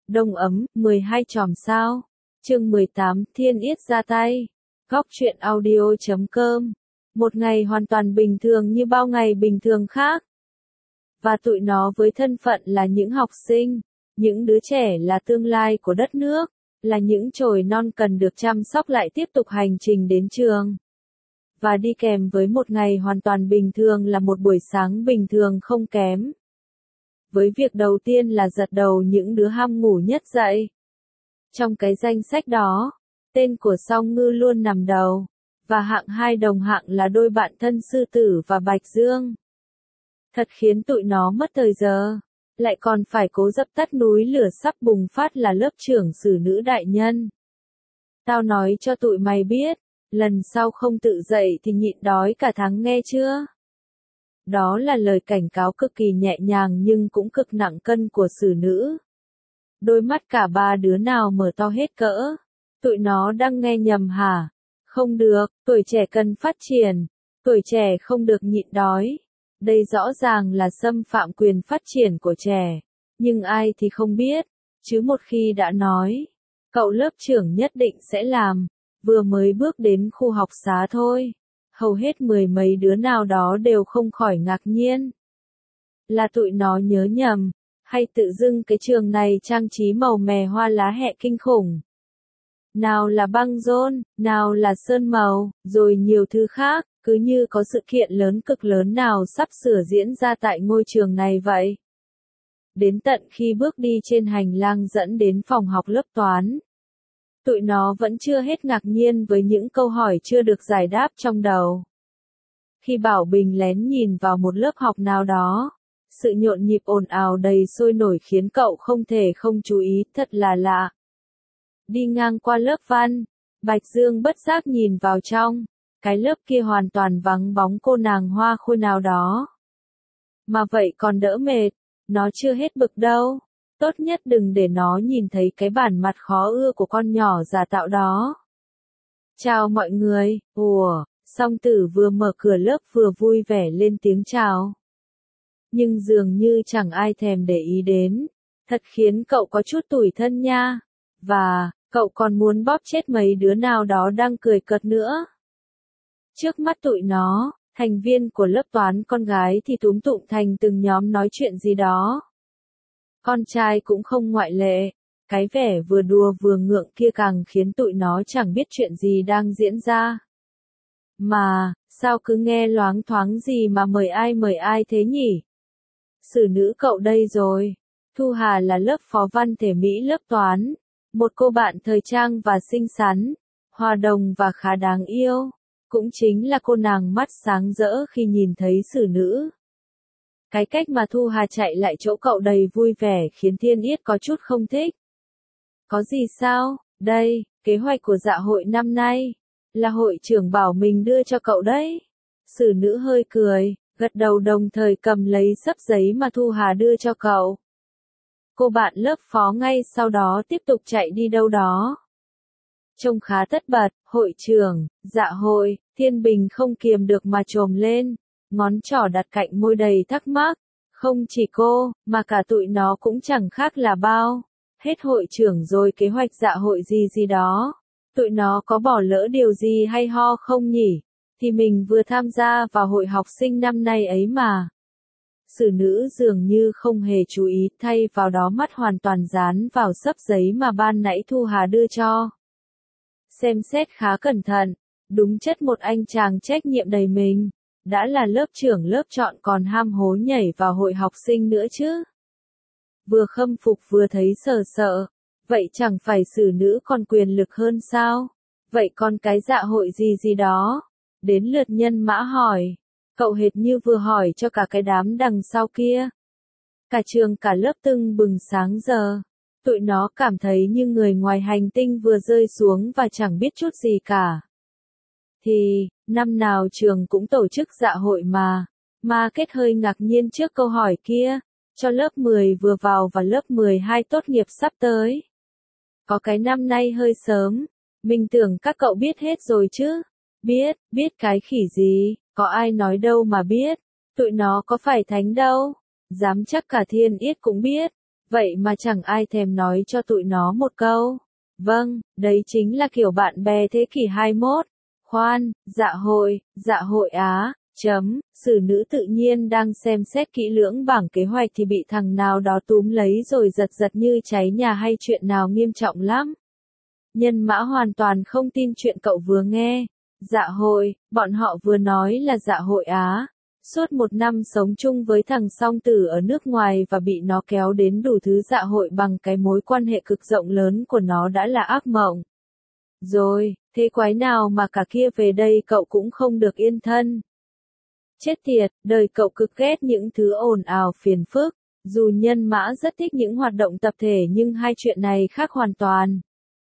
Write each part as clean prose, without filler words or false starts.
Đông ấm, 12 chòm sao. Chương 18, Thiên Yết ra tay. Góc truyện audio.com. Một ngày hoàn toàn bình thường như bao ngày bình thường khác. Và tụi nó với thân phận là những học sinh, những đứa trẻ là tương lai của đất nước, là những chồi non cần được chăm sóc lại tiếp tục hành trình đến trường. Và đi kèm với một ngày hoàn toàn bình thường là một buổi sáng bình thường không kém. Với việc đầu tiên là giật đầu những đứa ham ngủ nhất dậy. Trong cái danh sách đó, tên của Song Ngư luôn nằm đầu, và hạng hai đồng hạng là đôi bạn thân Sư Tử và Bạch Dương. Thật khiến tụi nó mất thời giờ, lại còn phải cố dập tắt núi lửa sắp bùng phát là lớp trưởng xử nữ đại nhân. Tao nói cho tụi mày biết, lần sau không tự dậy thì nhịn đói cả tháng nghe chưa? Đó là lời cảnh cáo cực kỳ nhẹ nhàng nhưng cũng cực nặng cân của xử nữ. Đôi mắt cả ba đứa nào mở to hết cỡ. Tụi nó đang nghe nhầm hả? Không được, tuổi trẻ cần phát triển. Tuổi trẻ không được nhịn đói. Đây rõ ràng là xâm phạm quyền phát triển của trẻ. Nhưng ai thì không biết. Chứ một khi đã nói, cậu lớp trưởng nhất định sẽ làm. Vừa mới bước đến khu học xá thôi. Hầu hết mười mấy đứa nào đó đều không khỏi ngạc nhiên. Là tụi nó nhớ nhầm, hay tự dưng cái trường này trang trí màu mè hoa lá hẹ kinh khủng. Nào là băng rôn, nào là sơn màu, rồi nhiều thứ khác, cứ như có sự kiện lớn cực lớn nào sắp sửa diễn ra tại ngôi trường này vậy. Đến tận khi bước đi trên hành lang dẫn đến phòng học lớp toán, tụi nó vẫn chưa hết ngạc nhiên với những câu hỏi chưa được giải đáp trong đầu. Khi Bảo Bình lén nhìn vào một lớp học nào đó, sự nhộn nhịp ồn ào đầy sôi nổi khiến cậu không thể không chú ý, thật là lạ. Đi ngang qua lớp văn, Bạch Dương bất giác nhìn vào trong, cái lớp kia hoàn toàn vắng bóng cô nàng hoa khôi nào đó. Mà vậy còn đỡ mệt, nó chưa hết bực đâu. Tốt nhất đừng để nó nhìn thấy cái bản mặt khó ưa của con nhỏ giả tạo đó. Chào mọi người, Song Tử vừa mở cửa lớp vừa vui vẻ lên tiếng chào. Nhưng dường như chẳng ai thèm để ý đến, thật khiến cậu có chút tủi thân nha. Và, cậu còn muốn bóp chết mấy đứa nào đó đang cười cợt nữa. Trước mắt tụi nó, thành viên của lớp toán con gái thì túm tụm thành từng nhóm nói chuyện gì đó. Con trai cũng không ngoại lệ, cái vẻ vừa đùa vừa ngượng kia càng khiến tụi nó chẳng biết chuyện gì đang diễn ra. Mà, sao cứ nghe loáng thoáng gì mà mời ai thế nhỉ? Xử nữ cậu đây rồi. Thu Hà là lớp phó văn thể Mỹ lớp toán, một cô bạn thời trang và xinh xắn, hòa đồng và khá đáng yêu, cũng chính là cô nàng mắt sáng rỡ khi nhìn thấy xử nữ. Cái cách mà Thu Hà chạy lại chỗ cậu đầy vui vẻ khiến Thiên Yết có chút không thích. Có gì sao? Đây, kế hoạch của dạ hội năm nay, là hội trưởng bảo mình đưa cho cậu đấy. Xử nữ hơi cười, gật đầu đồng thời cầm lấy xấp giấy mà Thu Hà đưa cho cậu. Cô bạn lớp phó ngay sau đó tiếp tục chạy đi đâu đó. Trông khá tất bật, hội trưởng, dạ hội, Thiên Bình không kiềm được mà trồm lên. Ngón trỏ đặt cạnh môi đầy thắc mắc. Không chỉ cô, mà cả tụi nó cũng chẳng khác là bao. Hết hội trưởng rồi kế hoạch dạ hội gì đó. Tụi nó có bỏ lỡ điều gì hay ho không nhỉ? Thì mình vừa tham gia vào hội học sinh năm nay ấy mà. Xử nữ dường như không hề chú ý, thay vào đó mắt hoàn toàn dán vào xấp giấy mà ban nãy Thu Hà đưa cho. Xem xét khá cẩn thận, đúng chất một anh chàng trách nhiệm đầy mình. Đã là lớp trưởng lớp chọn còn ham hố nhảy vào hội học sinh nữa chứ. Vừa khâm phục vừa thấy sợ, vậy chẳng phải xử nữ còn quyền lực hơn sao? Vậy còn cái dạ hội gì đó? Đến lượt Nhân Mã hỏi, cậu hệt như vừa hỏi cho cả cái đám đằng sau kia. Cả trường cả lớp tưng bừng sáng giờ, tụi nó cảm thấy như người ngoài hành tinh vừa rơi xuống và chẳng biết chút gì cả. Thì, năm nào trường cũng tổ chức dạ hội mà kết hơi ngạc nhiên trước câu hỏi kia, cho lớp 10 vừa vào và lớp 12 tốt nghiệp sắp tới. Có cái năm nay hơi sớm, mình tưởng các cậu biết hết rồi chứ. Biết cái khỉ gì, có ai nói đâu mà biết, tụi nó có phải thánh đâu. Dám chắc cả Thiên Yết cũng biết, Vậy mà chẳng ai thèm nói cho tụi nó một câu. Vâng, đấy chính là kiểu bạn bè thế kỷ 21. Khoan, dạ hội á, xử nữ tự nhiên đang xem xét kỹ lưỡng bảng kế hoạch thì bị thằng nào đó túm lấy rồi giật giật như cháy nhà hay chuyện nào nghiêm trọng lắm. Nhân mã hoàn toàn không tin chuyện cậu vừa nghe. Dạ hội, bọn họ vừa nói là dạ hội á. Suốt 1 năm sống chung với thằng song tử ở nước ngoài và bị nó kéo đến đủ thứ dạ hội bằng cái mối quan hệ cực rộng lớn của nó đã là ác mộng. Rồi, thế quái nào mà cả kia về đây cậu cũng không được yên thân. Chết tiệt, đời cậu cực ghét những thứ ồn ào phiền phức. Dù nhân mã rất thích những hoạt động tập thể nhưng hai chuyện này khác hoàn toàn.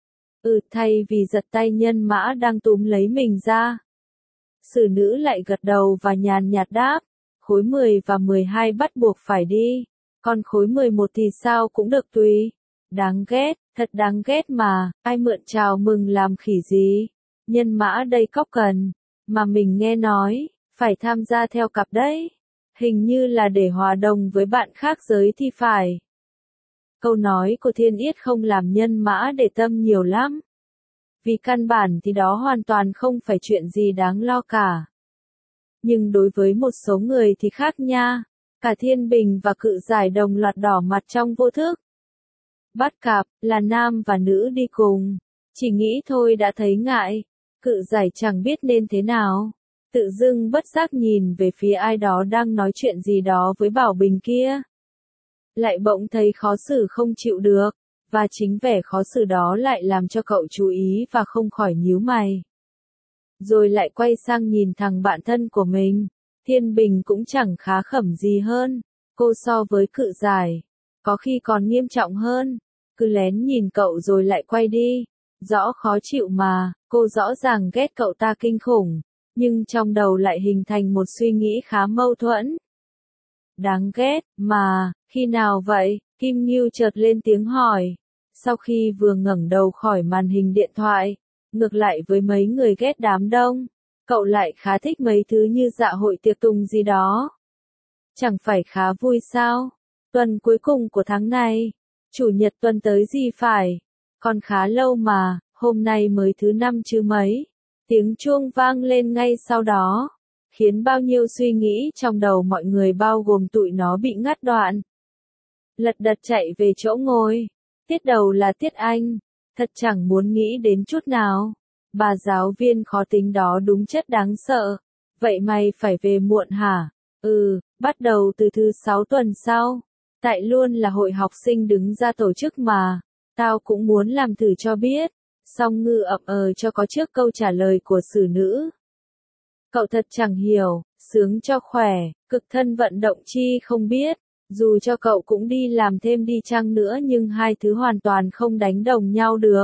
Thay vì giật tay nhân mã đang túm lấy mình ra. Xử nữ lại gật đầu và nhàn nhạt đáp, khối 10 và 12 bắt buộc phải đi, còn khối 11 thì sao cũng được tùy. Đáng ghét, thật đáng ghét mà, ai mượn chào mừng làm khỉ gì. Nhân mã đây cóc cần, mà mình nghe nói, phải tham gia theo cặp đấy. Hình như là để hòa đồng với bạn khác giới thì phải. Câu nói của Thiên Yết không làm nhân mã để tâm nhiều lắm. Vì căn bản thì đó hoàn toàn không phải chuyện gì đáng lo cả. Nhưng đối với một số người thì khác nha. Cả Thiên Bình và Cự Giải đồng loạt đỏ mặt trong vô thức. Bắt cặp, là nam và nữ đi cùng. Chỉ nghĩ thôi đã thấy ngại. Cự Giải chẳng biết nên thế nào. Tự dưng bất giác nhìn về phía ai đó đang nói chuyện gì đó với Bảo Bình kia. Lại bỗng thấy khó xử không chịu được. Và chính vẻ khó xử đó lại làm cho cậu chú ý và không khỏi nhíu mày. Rồi lại quay sang nhìn thằng bạn thân của mình. Thiên Bình cũng chẳng khá khẩm gì hơn. Cô so với Cự Giải. Có khi còn nghiêm trọng hơn. Cứ lén nhìn cậu rồi lại quay đi. Rõ khó chịu mà, cô rõ ràng ghét cậu ta kinh khủng. Nhưng trong đầu lại hình thành một suy nghĩ khá mâu thuẫn. Đáng ghét, mà, khi nào vậy? Kim Ngưu chợt lên tiếng hỏi. Sau khi vừa ngẩng đầu khỏi màn hình điện thoại, ngược lại với mấy người ghét đám đông, cậu lại khá thích mấy thứ như dạ hội tiệc tùng gì đó. Chẳng phải khá vui sao? Tuần cuối cùng của tháng này, chủ nhật tuần tới gì phải? Còn khá lâu mà, hôm nay mới thứ 5 chứ mấy. Tiếng chuông vang lên ngay sau đó, khiến bao nhiêu suy nghĩ trong đầu mọi người bao gồm tụi nó bị ngắt đoạn. Lật đật chạy về chỗ ngồi. Tiết đầu là tiết Anh. Thật chẳng muốn nghĩ đến chút nào. Bà giáo viên khó tính đó đúng chất đáng sợ. Vậy mày phải về muộn hả? Bắt đầu từ thứ 6 tuần sau. Tại luôn là hội học sinh đứng ra tổ chức mà. Tao cũng muốn làm thử cho biết. Song Ngư ậm cho có trước câu trả lời của xử nữ. Cậu thật chẳng hiểu, sướng cho khỏe, cực thân vận động chi không biết. Dù cho cậu cũng đi làm thêm đi chăng nữa nhưng hai thứ hoàn toàn không đánh đồng nhau được.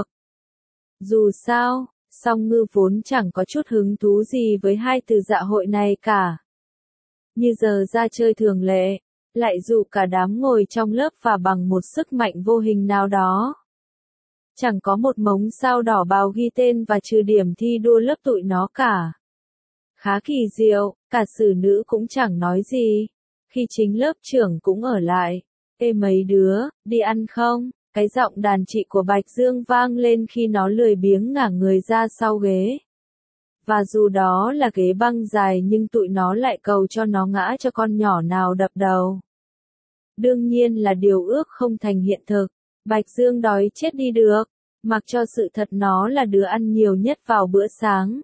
Dù sao, Song Ngư vốn chẳng có chút hứng thú gì với hai từ dạ hội này cả. Như giờ ra chơi thường lệ, lại dụ cả đám ngồi trong lớp và bằng một sức mạnh vô hình nào đó. Chẳng có một mống sao đỏ bào ghi tên và trừ điểm thi đua lớp tụi nó cả. Khá kỳ diệu, cả xử nữ cũng chẳng nói gì. Khi chính lớp trưởng cũng ở lại. Ê mấy đứa, đi ăn không? Cái giọng đàn chị của Bạch Dương vang lên khi nó lười biếng ngả người ra sau ghế. Và dù đó là ghế băng dài nhưng tụi nó lại cầu cho nó ngã cho con nhỏ nào đập đầu. Đương nhiên là điều ước không thành hiện thực. Bạch Dương đói chết đi được. Mặc cho sự thật nó là đứa ăn nhiều nhất vào bữa sáng.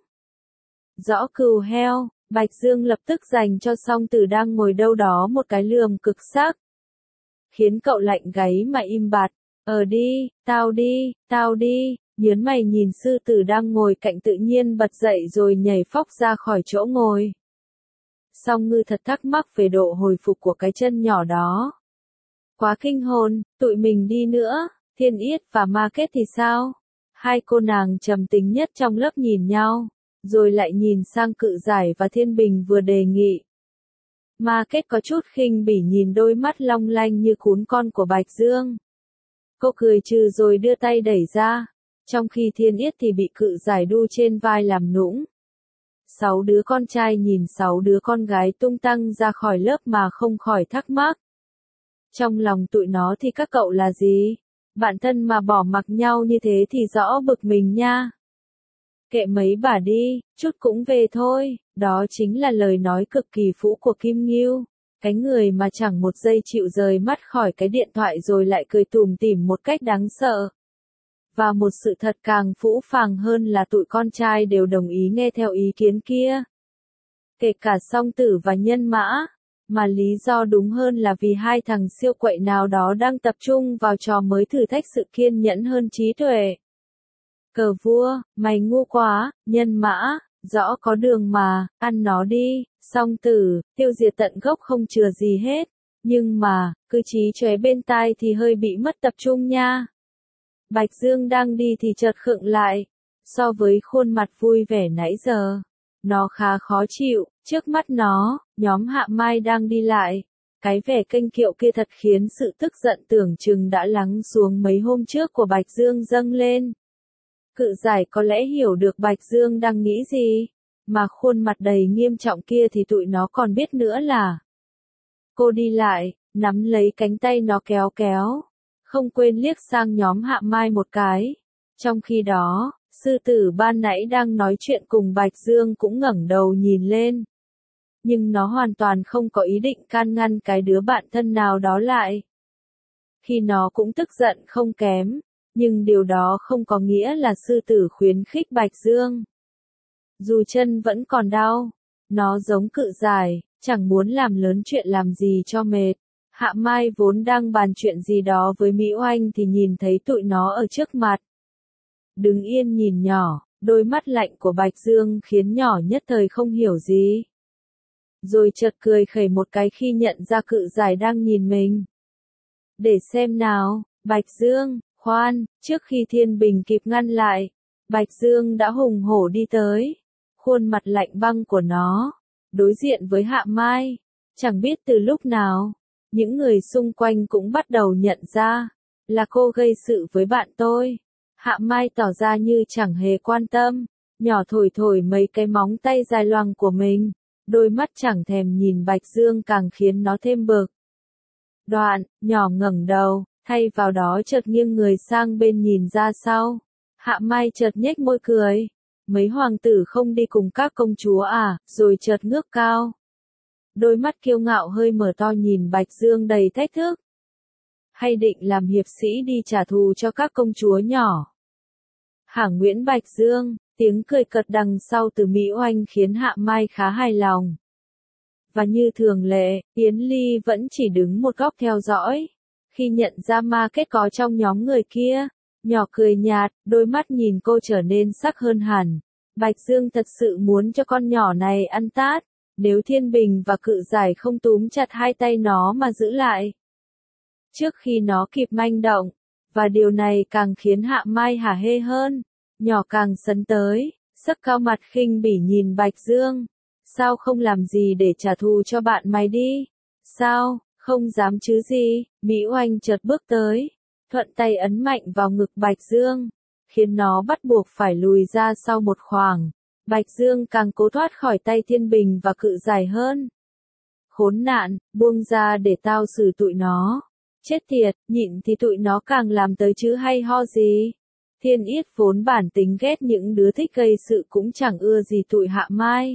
Rõ cừu heo. Bạch Dương lập tức dành cho Song Tử đang ngồi đâu đó một cái lườm cực sắc. Khiến cậu lạnh gáy mà im bặt. Tao đi, nhớn mày nhìn sư tử đang ngồi cạnh tự nhiên bật dậy rồi nhảy phóc ra khỏi chỗ ngồi. Song Ngư thật thắc mắc về độ hồi phục của cái chân nhỏ đó. Quá kinh hồn, tụi mình đi nữa, Thiên Yết và Ma Kết thì sao? Hai cô nàng trầm tính nhất trong lớp nhìn nhau. Rồi lại nhìn sang Cự Giải và Thiên Bình vừa đề nghị. Ma Kết có chút khinh bỉ nhìn đôi mắt long lanh như cún con của Bạch Dương. Cô cười trừ rồi đưa tay đẩy ra. Trong khi Thiên Yết thì bị Cự Giải đu trên vai làm nũng. 6 đứa con trai nhìn 6 đứa con gái tung tăng ra khỏi lớp mà không khỏi thắc mắc. Trong lòng tụi nó thì các cậu là gì? Bạn thân mà bỏ mặc nhau như thế thì rõ bực mình nha. Kệ mấy bà đi, chút cũng về thôi, đó chính là lời nói cực kỳ phũ của Kim Ngưu. Cái người mà chẳng một giây chịu rời mắt khỏi cái điện thoại rồi lại cười tủm tỉm một cách đáng sợ. Và một sự thật càng phũ phàng hơn là tụi con trai đều đồng ý nghe theo ý kiến kia. Kể cả Song Tử và Nhân Mã, mà lý do đúng hơn là vì hai thằng siêu quậy nào đó đang tập trung vào trò mới thử thách sự kiên nhẫn hơn trí tuệ. Cờ vua, mày ngu quá, Nhân Mã, rõ có đường mà, ăn nó đi, Song Tử, tiêu diệt tận gốc không chừa gì hết. Nhưng mà, cứ chí chóe bên tai thì hơi bị mất tập trung nha. Bạch Dương đang đi thì chợt khựng lại. So với khuôn mặt vui vẻ nãy giờ, nó khá khó chịu, trước mắt nó, nhóm Hạ Mai đang đi lại. Cái vẻ kênh kiệu kia thật khiến sự tức giận tưởng chừng đã lắng xuống mấy hôm trước của Bạch Dương dâng lên. Cự giải có lẽ hiểu được Bạch Dương đang nghĩ gì, mà khuôn mặt đầy nghiêm trọng kia thì tụi nó còn biết nữa là. Cô đi lại, nắm lấy cánh tay nó kéo kéo, không quên liếc sang nhóm Hạ Mai một cái. Trong khi đó, sư tử ban nãy đang nói chuyện cùng Bạch Dương cũng ngẩng đầu nhìn lên. Nhưng nó hoàn toàn không có ý định can ngăn cái đứa bạn thân nào đó lại. Khi nó cũng tức giận không kém, nhưng điều đó không có nghĩa là sư tử khuyến khích Bạch Dương. Dù chân vẫn còn đau, nó giống cự giải, chẳng muốn làm lớn chuyện làm gì cho mệt. Hạ Mai vốn đang bàn chuyện gì đó với Mỹ Oanh thì nhìn thấy tụi nó ở trước mặt. Đứng yên nhìn nhỏ, đôi mắt lạnh của Bạch Dương khiến nhỏ nhất thời không hiểu gì. Rồi chợt cười khẩy một cái khi nhận ra cự giải đang nhìn mình. Để xem nào, Bạch Dương, khoan, trước khi Thiên Bình kịp ngăn lại, Bạch Dương đã hùng hổ đi tới. Khuôn mặt lạnh băng của nó, đối diện với Hạ Mai. Chẳng biết từ lúc nào, những người xung quanh cũng bắt đầu nhận ra, là cô gây sự với bạn tôi. Hạ Mai tỏ ra như chẳng hề quan tâm, nhỏ thổi thổi mấy cái móng tay dài loằng của mình, đôi mắt chẳng thèm nhìn Bạch Dương càng khiến nó thêm bực. Đoạn, nhỏ ngẩng đầu, thay vào đó chợt nghiêng người sang bên nhìn ra sau. Hạ Mai chợt nhếch môi cười. Mấy hoàng tử không đi cùng các công chúa à, rồi chợt ngước cao. Đôi mắt kiêu ngạo hơi mở to nhìn Bạch Dương đầy thách thức. Hay định làm hiệp sĩ đi trả thù cho các công chúa nhỏ? Hả Nguyễn Bạch Dương, tiếng cười cợt đằng sau từ Mỹ Oanh khiến Hạ Mai khá hài lòng. Và như thường lệ, Yến Ly vẫn chỉ đứng một góc theo dõi. Khi nhận ra ma kết có trong nhóm người kia, nhỏ cười nhạt, đôi mắt nhìn cô trở nên sắc hơn hẳn. Bạch Dương thật sự muốn cho con nhỏ này ăn tát, nếu Thiên Bình và cự giải không túm chặt hai tay nó mà giữ lại. Trước khi nó kịp manh động, và điều này càng khiến Hạ Mai hả hê hơn, nhỏ càng sấn tới, sắc cao mặt khinh bỉ nhìn Bạch Dương. Sao không làm gì để trả thù cho bạn mày đi? Sao, không dám chứ gì? Mỹ Oanh chợt bước tới, thuận tay ấn mạnh vào ngực Bạch Dương, khiến nó bắt buộc phải lùi ra sau một khoảng. Bạch Dương càng cố thoát khỏi tay Thiên Bình và cự giải hơn. Khốn nạn, buông ra để tao xử tụi nó. Chết tiệt, nhịn thì tụi nó càng làm tới chứ hay ho gì. Thiên Yết vốn bản tính ghét những đứa thích gây sự cũng chẳng ưa gì tụi Hạ Mai.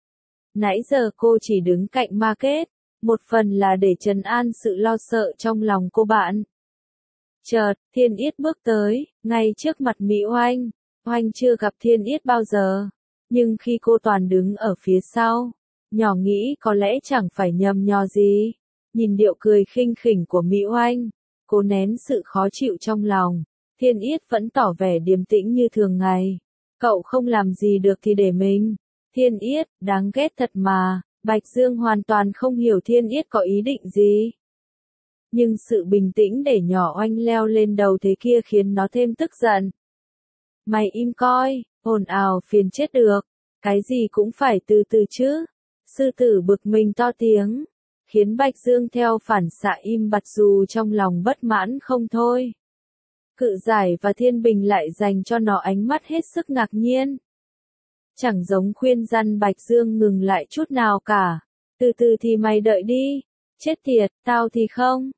Nãy giờ cô chỉ đứng cạnh ma kết, một phần là để trấn an sự lo sợ trong lòng cô bạn. Chợt, Thiên Yết bước tới, ngay trước mặt Mỹ Oanh. Oanh chưa gặp Thiên Yết bao giờ, nhưng khi cô toàn đứng ở phía sau, nhỏ nghĩ có lẽ chẳng phải nhầm nhò gì. Nhìn điệu cười khinh khỉnh của Mỹ Oanh, cô nén sự khó chịu trong lòng. Thiên Yết vẫn tỏ vẻ điềm tĩnh như thường ngày. Cậu không làm gì được thì để mình. Thiên Yết, đáng ghét thật mà. Bạch Dương hoàn toàn không hiểu Thiên Yết có ý định gì. Nhưng sự bình tĩnh để nhỏ Oanh leo lên đầu thế kia khiến nó thêm tức giận. Mày im coi, ồn ào phiền chết được. Cái gì cũng phải từ từ chứ. Sư tử bực mình to tiếng, khiến Bạch Dương theo phản xạ im bặt dù trong lòng bất mãn không thôi. Cự giải và Thiên Bình lại dành cho nó ánh mắt hết sức ngạc nhiên. Chẳng giống khuyên răn Bạch Dương ngừng lại chút nào cả. Từ từ thì mày đợi đi. Chết tiệt, tao thì không.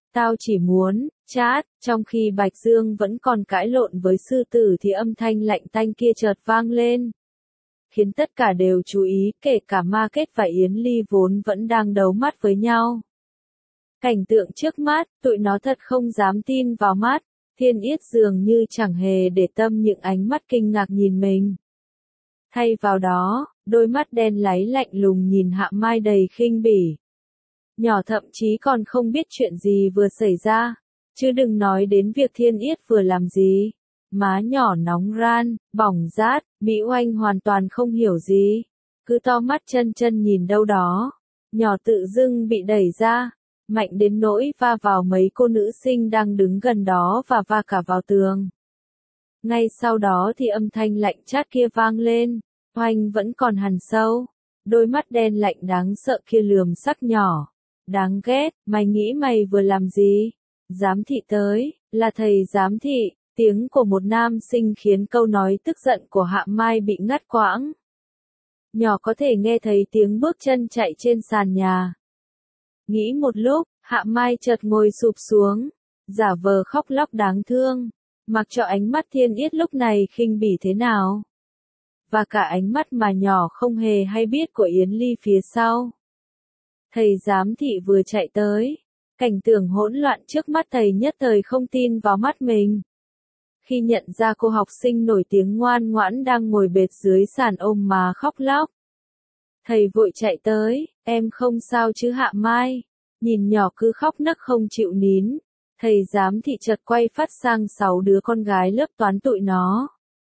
Tao chỉ muốn, chát, trong khi Bạch Dương vẫn còn cãi lộn với sư tử thì âm thanh lạnh tanh kia chợt vang lên. Khiến tất cả đều chú ý, kể cả Ma Kết và Yến Ly vốn vẫn đang đấu mắt với nhau. Cảnh tượng trước mắt, tụi nó thật không dám tin vào mắt, Thiên Yết dường như chẳng hề để tâm những ánh mắt kinh ngạc nhìn mình. Thay vào đó, đôi mắt đen láy lạnh lùng nhìn Hạ Mai đầy khinh bỉ. Nhỏ thậm chí còn không biết chuyện gì vừa xảy ra, chứ đừng nói đến việc Thiên Yết vừa làm gì. Má nhỏ nóng ran, bỏng rát, Mỹ Oanh hoàn toàn không hiểu gì. Cứ to mắt chân chân nhìn đâu đó. Nhỏ tự dưng bị đẩy ra, mạnh đến nỗi va vào mấy cô nữ sinh đang đứng gần đó và va cả vào tường. Ngay sau đó thì âm thanh lạnh chát kia vang lên, Oanh vẫn còn hằn sâu. Đôi mắt đen lạnh đáng sợ kia lườm sắc nhỏ. Đáng ghét, mày nghĩ mày vừa làm gì? Giám thị tới, là thầy giám thị. Tiếng của một nam sinh khiến câu nói tức giận của Hạ Mai bị ngắt quãng. Nhỏ có thể nghe thấy tiếng bước chân chạy trên sàn nhà. Nghĩ một lúc, Hạ Mai chợt ngồi sụp xuống, giả vờ khóc lóc đáng thương, mặc cho ánh mắt Thiên Yết lúc này khinh bỉ thế nào. Và cả ánh mắt mà nhỏ không hề hay biết của Yến Ly phía sau. Thầy giám thị vừa chạy tới, cảnh tượng hỗn loạn trước mắt thầy nhất thời không tin vào mắt mình. Khi nhận ra cô học sinh nổi tiếng ngoan ngoãn đang ngồi bệt dưới sàn ôm má khóc lóc. Thầy vội chạy tới, em không sao chứ Hạ Mai, nhìn nhỏ cứ khóc nấc không chịu nín. Thầy giám thị chợt quay phát sang 6 đứa con gái lớp toán tụi nó.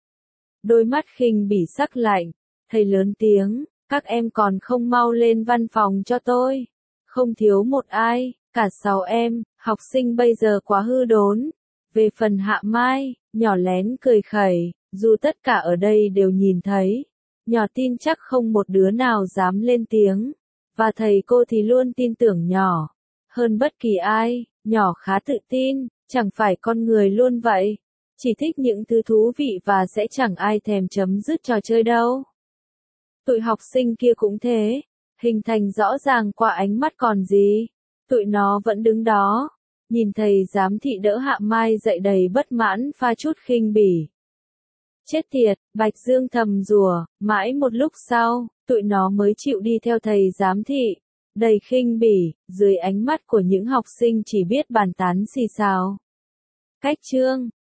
Đôi mắt khinh bỉ sắc lạnh, thầy lớn tiếng, các em còn không mau lên văn phòng cho tôi. Không thiếu một ai, cả 6 em, học sinh bây giờ quá hư đốn. Về phần Hạ Mai, nhỏ lén cười khẩy, dù tất cả ở đây đều nhìn thấy. Nhỏ tin chắc không một đứa nào dám lên tiếng. Và thầy cô thì luôn tin tưởng nhỏ. Hơn bất kỳ ai, nhỏ khá tự tin, chẳng phải con người luôn vậy. Chỉ thích những thứ thú vị và sẽ chẳng ai thèm chấm dứt trò chơi đâu. Tụi học sinh kia cũng thế, hình thành rõ ràng qua ánh mắt còn gì. Tụi nó vẫn đứng đó, nhìn thầy giám thị đỡ Hạ Mai dậy đầy bất mãn pha chút khinh bỉ. Chết tiệt, Bạch Dương thầm rủa, mãi một lúc sau, tụi nó mới chịu đi theo thầy giám thị, đầy khinh bỉ, dưới ánh mắt của những học sinh chỉ biết bàn tán xì xào. Cách chương